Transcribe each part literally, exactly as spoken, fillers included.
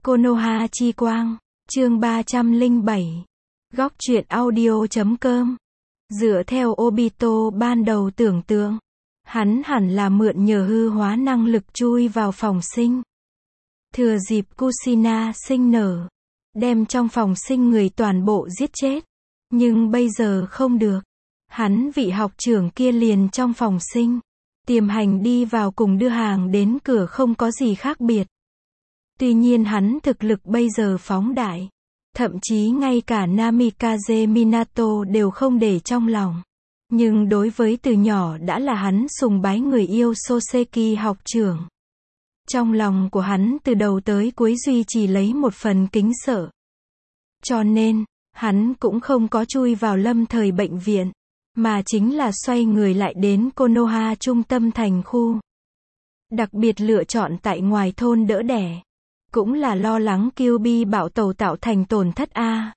Konoha chi quang, chương ba trăm lẻ bảy. Góc truyện audio chấm com. Dựa theo Obito ban đầu tưởng tượng, hắn hẳn là mượn nhờ hư hóa năng lực chui vào phòng sinh. Thừa dịp Kushina sinh nở, đem trong phòng sinh người toàn bộ giết chết. Nhưng bây giờ không được. Hắn vị học trưởng kia liền trong phòng sinh, tiềm hành đi vào cùng đưa hàng đến cửa không có gì khác biệt. Tuy nhiên hắn thực lực bây giờ phóng đại, thậm chí ngay cả Namikaze Minato đều không để trong lòng. Nhưng đối với từ nhỏ đã là hắn sùng bái người yêu Soseki học trưởng, trong lòng của hắn từ đầu tới cuối duy trì lấy một phần kính sợ. Cho nên, hắn cũng không có chui vào lâm thời bệnh viện, mà chính là xoay người lại đến Konoha trung tâm thành khu. Đặc biệt lựa chọn tại ngoài thôn đỡ đẻ, cũng là lo lắng Kyuubi bạo tẩu tạo thành tổn thất a.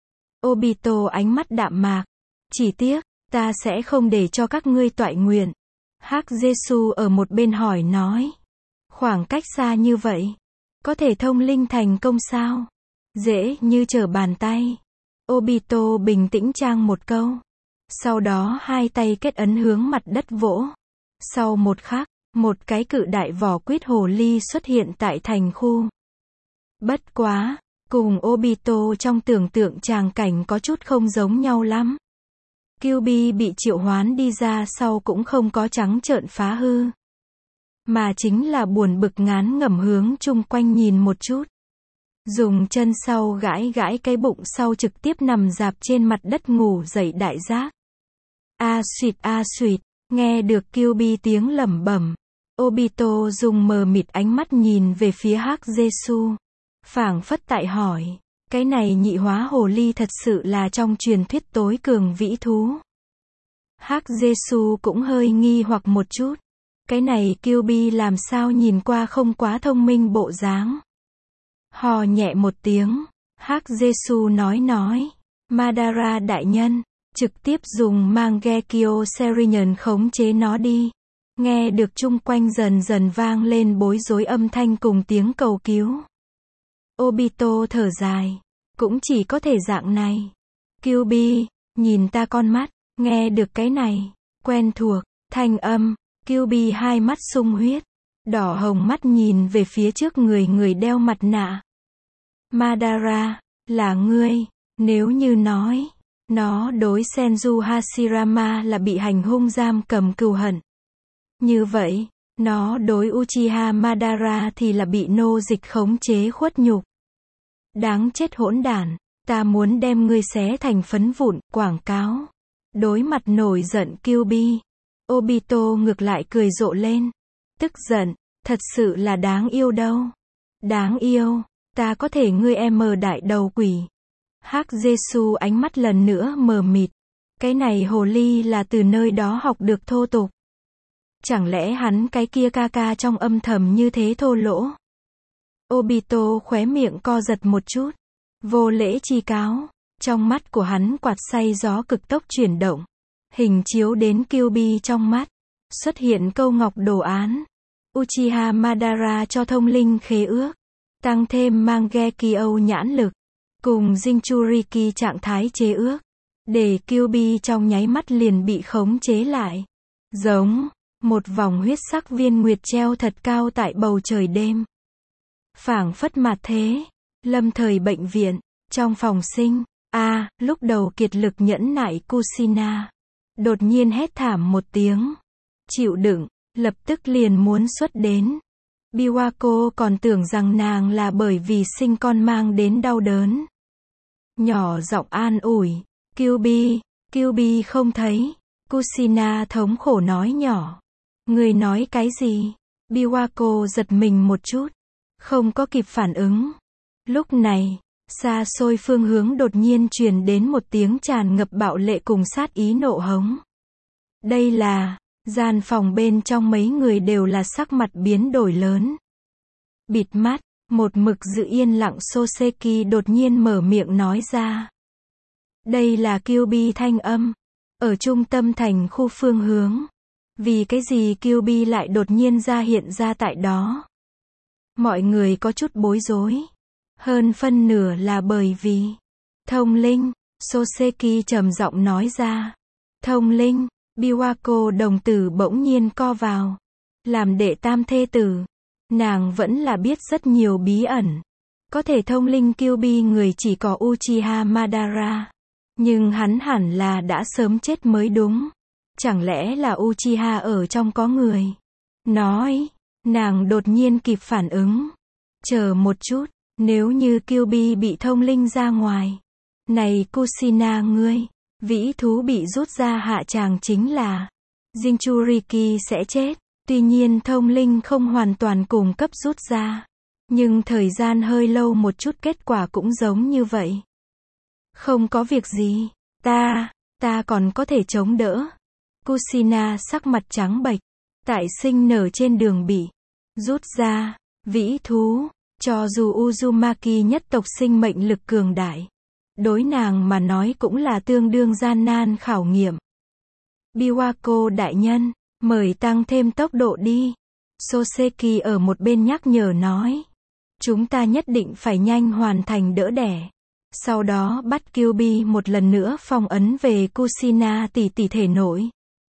Obito ánh mắt đạm mạc, chỉ tiếc, ta sẽ không để cho các ngươi toại nguyện. Hắc Jesu ở một bên hỏi nói, khoảng cách xa như vậy, có thể thông linh thành công sao? Dễ như trở bàn tay. Obito bình tĩnh trang một câu. Sau đó hai tay kết ấn hướng mặt đất vỗ. Sau một khắc, một cái cự đại vỏ quýt hồ ly xuất hiện tại thành khu. Bất quá, cùng Obito trong tưởng tượng tràng cảnh có chút không giống nhau lắm. Kyuubi bị triệu hoán đi ra sau cũng không có trắng trợn phá hư, mà chính là buồn bực ngán ngẩm hướng chung quanh nhìn một chút. Dùng chân sau gãi gãi cái bụng sau trực tiếp nằm dạp trên mặt đất ngủ dậy đại giác. A xuyệt a xuyệt, nghe được Kyuubi tiếng lẩm bẩm. Obito dùng mờ mịt ánh mắt nhìn về phía Hắc Jesu, phảng phất tại hỏi, cái này nhị hóa hồ ly thật sự là trong truyền thuyết tối cường vĩ thú? Hắc Jesu cũng hơi nghi hoặc một chút. Cái này Kyuubi làm sao nhìn qua không quá thông minh bộ dáng. Hò nhẹ một tiếng, Hắc Jesu nói nói, Madara đại nhân, trực tiếp dùng Mangekyo Serinian khống chế nó đi. Nghe được chung quanh dần dần vang lên bối rối âm thanh cùng tiếng cầu cứu. Obito thở dài, cũng chỉ có thể dạng này. Kyuubi, nhìn ta con mắt, nghe được cái này, quen thuộc, thanh âm. Kyuubi hai mắt sung huyết, đỏ hồng mắt nhìn về phía trước người người đeo mặt nạ. Madara, là ngươi, nếu như nói, nó đối Senju Hashirama là bị hành hung giam cầm cừu hận. Như vậy, nó đối Uchiha Madara thì là bị nô dịch khống chế khuất nhục. Đáng chết hỗn đản, ta muốn đem ngươi xé thành phấn vụn, quảng cáo. Đối mặt nổi giận Kyuubi, Obito ngược lại cười rộ lên. Tức giận, thật sự là đáng yêu đâu. Đáng yêu, ta có thể ngươi em mờ đại đầu quỷ. Hắc Jesu ánh mắt lần nữa mờ mịt. Cái này hồ ly là từ nơi đó học được thô tục. Chẳng lẽ hắn cái kia ca ca trong âm thầm như thế thô lỗ? Obito khóe miệng co giật một chút. Vô lễ chi cáo. Trong mắt của hắn quạt xay gió cực tốc chuyển động. Hình chiếu đến Kyuubi trong mắt. Xuất hiện câu ngọc đồ án. Uchiha Madara cho thông linh khế ước. Tăng thêm Mangekyo nhãn lực. Cùng Jinchuriki trạng thái chế ước. Để Kyuubi trong nháy mắt liền bị khống chế lại. Giống. Một vòng huyết sắc viên nguyệt treo thật cao tại bầu trời đêm. Phảng phất mạt thế. Lâm thời bệnh viện. Trong phòng sinh. A, à, lúc đầu kiệt lực nhẫn nại Kushina. Đột nhiên hét thảm một tiếng. Chịu đựng, lập tức liền muốn xuất đến. Biwako còn tưởng rằng nàng là bởi vì sinh con mang đến đau đớn. Nhỏ giọng an ủi. Kyuubi, Kyuubi không thấy. Kushina thống khổ nói nhỏ. Người nói cái gì? Biwako giật mình một chút. Không có kịp phản ứng. Lúc này, xa xôi phương hướng đột nhiên truyền đến một tiếng tràn ngập bạo lệ cùng sát ý nộ hống. Đây là, gian phòng bên trong mấy người đều là sắc mặt biến đổi lớn. Bịt mắt, một mực giữ yên lặng Soseki đột nhiên mở miệng nói ra. Đây là Kyuubi thanh âm. Ở trung tâm thành khu phương hướng. Vì cái gì Kyuubi lại đột nhiên ra hiện ra tại đó? Mọi người có chút bối rối. Hơn phân nửa là bởi vì thông linh, Soseki trầm giọng nói ra. Thông linh, Biwako đồng tử bỗng nhiên co vào. Làm đệ tam thê tử, nàng vẫn là biết rất nhiều bí ẩn. Có thể thông linh Kyuubi người chỉ có Uchiha Madara. Nhưng hắn hẳn là đã sớm chết mới đúng. Chẳng lẽ là Uchiha ở trong có người? Nói, nàng đột nhiên kịp phản ứng. Chờ một chút, nếu như Kyuubi bị thông linh ra ngoài. Này Kushina ngươi, vĩ thú bị rút ra hạ tràng chính là Jinchuriki sẽ chết. Tuy nhiên thông linh không hoàn toàn cùng cấp rút ra. Nhưng thời gian hơi lâu một chút kết quả cũng giống như vậy. Không có việc gì, ta, ta còn có thể chống đỡ. Kushina sắc mặt trắng bệch, tại sinh nở trên đường bị rút ra, vĩ thú, cho dù Uzumaki nhất tộc sinh mệnh lực cường đại. Đối nàng mà nói cũng là tương đương gian nan khảo nghiệm. Biwako đại nhân, mời tăng thêm tốc độ đi. Soseki ở một bên nhắc nhở nói. Chúng ta nhất định phải nhanh hoàn thành đỡ đẻ. Sau đó bắt Kyuubi một lần nữa phong ấn về Kushina tỷ tỷ thể nội.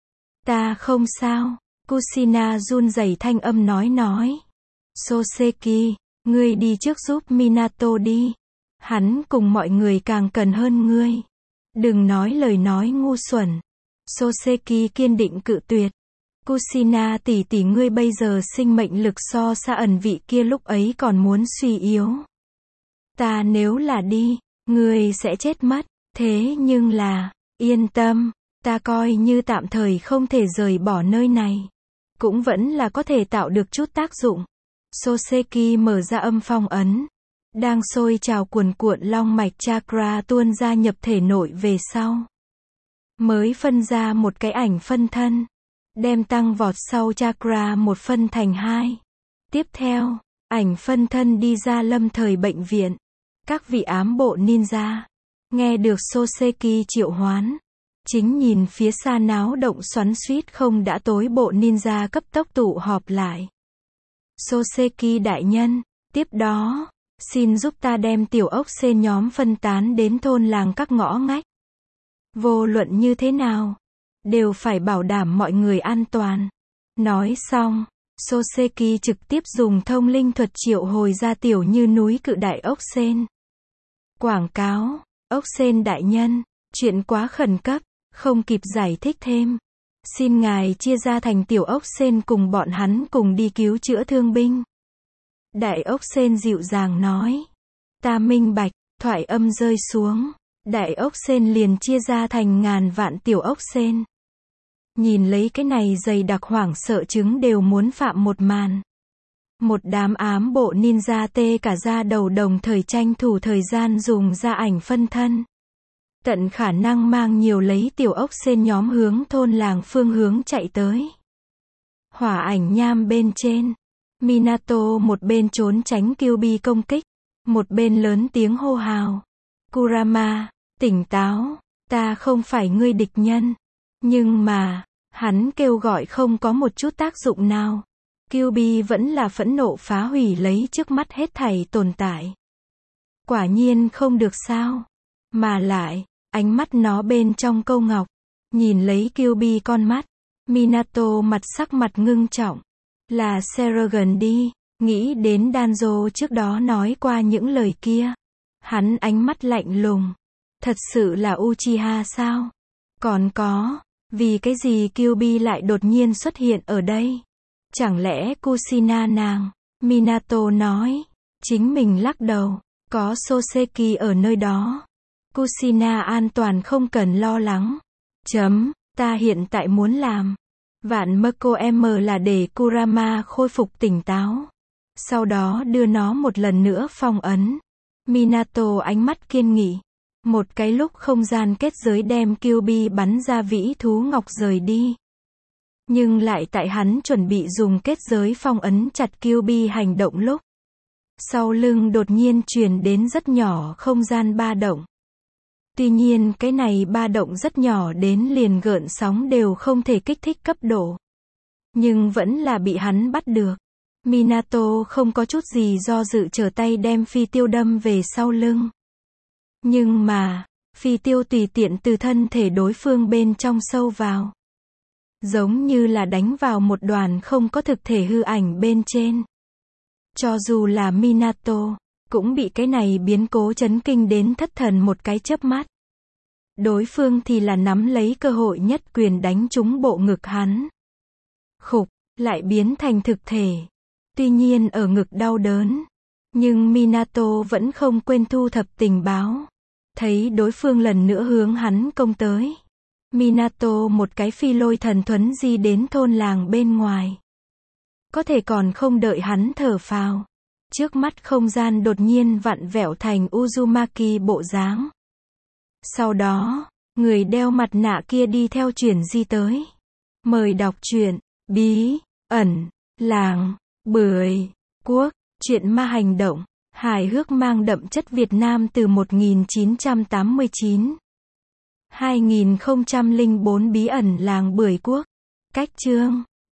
Ta không sao. Kushina run rẩy thanh âm nói nói. Soseki, ngươi đi trước giúp Minato đi. Hắn cùng mọi người càng cần hơn ngươi. Đừng nói lời nói ngu xuẩn. Soseki kiên định cự tuyệt. Kushina tỷ tỷ ngươi bây giờ sinh mệnh lực so xa ẩn vị kia lúc ấy còn muốn suy yếu. Ta nếu là đi, ngươi sẽ chết mất. Thế nhưng là, yên tâm, ta coi như tạm thời không thể rời bỏ nơi này. Cũng vẫn là có thể tạo được chút tác dụng. Soseki mở ra âm phong ấn. Đang sôi trào cuồn cuộn long mạch chakra tuôn ra nhập thể nội về sau. Mới phân ra một cái ảnh phân thân. Đem tăng vọt sau chakra một phân thành hai. Tiếp theo, ảnh phân thân đi ra lâm thời bệnh viện. Các vị ám bộ ninja. Nghe được Soseki triệu hoán. Chính nhìn phía xa náo động xoắn xuýt không đã tối bộ ninja cấp tốc tụ họp lại. Soseki đại nhân, tiếp đó, xin giúp ta đem tiểu ốc sên nhóm phân tán đến thôn làng các ngõ ngách. Vô luận như thế nào, đều phải bảo đảm mọi người an toàn. Nói xong, Soseki trực tiếp dùng thông linh thuật triệu hồi ra tiểu như núi cự đại ốc sên. Quảng cáo, ốc sên đại nhân, chuyện quá khẩn cấp, không kịp giải thích thêm. Xin ngài chia ra thành tiểu ốc sên cùng bọn hắn cùng đi cứu chữa thương binh. Đại ốc sên dịu dàng nói. Ta minh bạch, thoại âm rơi xuống. Đại ốc sên liền chia ra thành ngàn vạn tiểu ốc sên. Nhìn lấy cái này dày đặc hoảng sợ trứng đều muốn phạm một màn. Một đám ám bộ ninja tê cả da đầu đồng thời tranh thủ thời gian dùng ra ảnh phân thân. Tận khả năng mang nhiều lấy tiểu ốc sên nhóm hướng thôn làng phương hướng chạy tới. Hỏa ảnh nham bên trên. Minato một bên trốn tránh Kyuubi công kích. Một bên lớn tiếng hô hào. Kurama, tỉnh táo, ta không phải ngươi địch nhân. Nhưng mà, hắn kêu gọi không có một chút tác dụng nào. Kyuubi vẫn là phẫn nộ phá hủy lấy trước mắt hết thảy tồn tại. Quả nhiên không được sao. Mà lại, ánh mắt nó bên trong câu ngọc. Nhìn lấy Kyuubi con mắt. Minato mặt sắc mặt ngưng trọng. Là Seragon đi. Nghĩ đến Danzo trước đó nói qua những lời kia. Hắn ánh mắt lạnh lùng. Thật sự là Uchiha sao? Còn có, vì cái gì Kyuubi lại đột nhiên xuất hiện ở đây? Chẳng lẽ Kushina nàng? Minato nói. Chính mình lắc đầu. Có Soseki ở nơi đó. Kushina an toàn không cần lo lắng. Chấm, ta hiện tại muốn làm. Vạn Mako M là để Kurama khôi phục tỉnh táo. Sau đó đưa nó một lần nữa phong ấn. Minato ánh mắt kiên nghị. Một cái lúc không gian kết giới đem Kyuubi bắn ra vĩ thú ngọc rời đi. Nhưng lại tại hắn chuẩn bị dùng kết giới phong ấn chặt Kyuubi hành động lúc. Sau lưng đột nhiên truyền đến rất nhỏ không gian ba động. Tuy nhiên cái này ba động rất nhỏ đến liền gợn sóng đều không thể kích thích cấp độ. Nhưng vẫn là bị hắn bắt được. Minato không có chút gì do dự trở tay đem phi tiêu đâm về sau lưng. Nhưng mà, phi tiêu tùy tiện từ thân thể đối phương bên trong sâu vào. Giống như là đánh vào một đoàn không có thực thể hư ảnh bên trên. Cho dù là Minato, cũng bị cái này biến cố chấn kinh đến thất thần một cái chớp mắt. Đối phương thì là nắm lấy cơ hội nhất quyền đánh trúng bộ ngực hắn. Khục, lại biến thành thực thể. Tuy nhiên ở ngực đau đớn. Nhưng Minato vẫn không quên thu thập tình báo. Thấy đối phương lần nữa hướng hắn công tới. Minato một cái phi lôi thần thuấn di đến thôn làng bên ngoài. Có thể còn không đợi hắn thở phào. Trước mắt không gian đột nhiên vặn vẹo thành Uzumaki bộ dáng. Sau đó, người đeo mặt nạ kia đi theo chuyển di tới. Mời đọc truyện, bí, ẩn, làng, bưởi, quốc, truyện ma hành động, hài hước mang đậm chất Việt Nam từ một nghìn chín trăm tám mươi chín. hai nghìn không trăm lẻ bốn bí ẩn làng bưởi quốc. Cách chương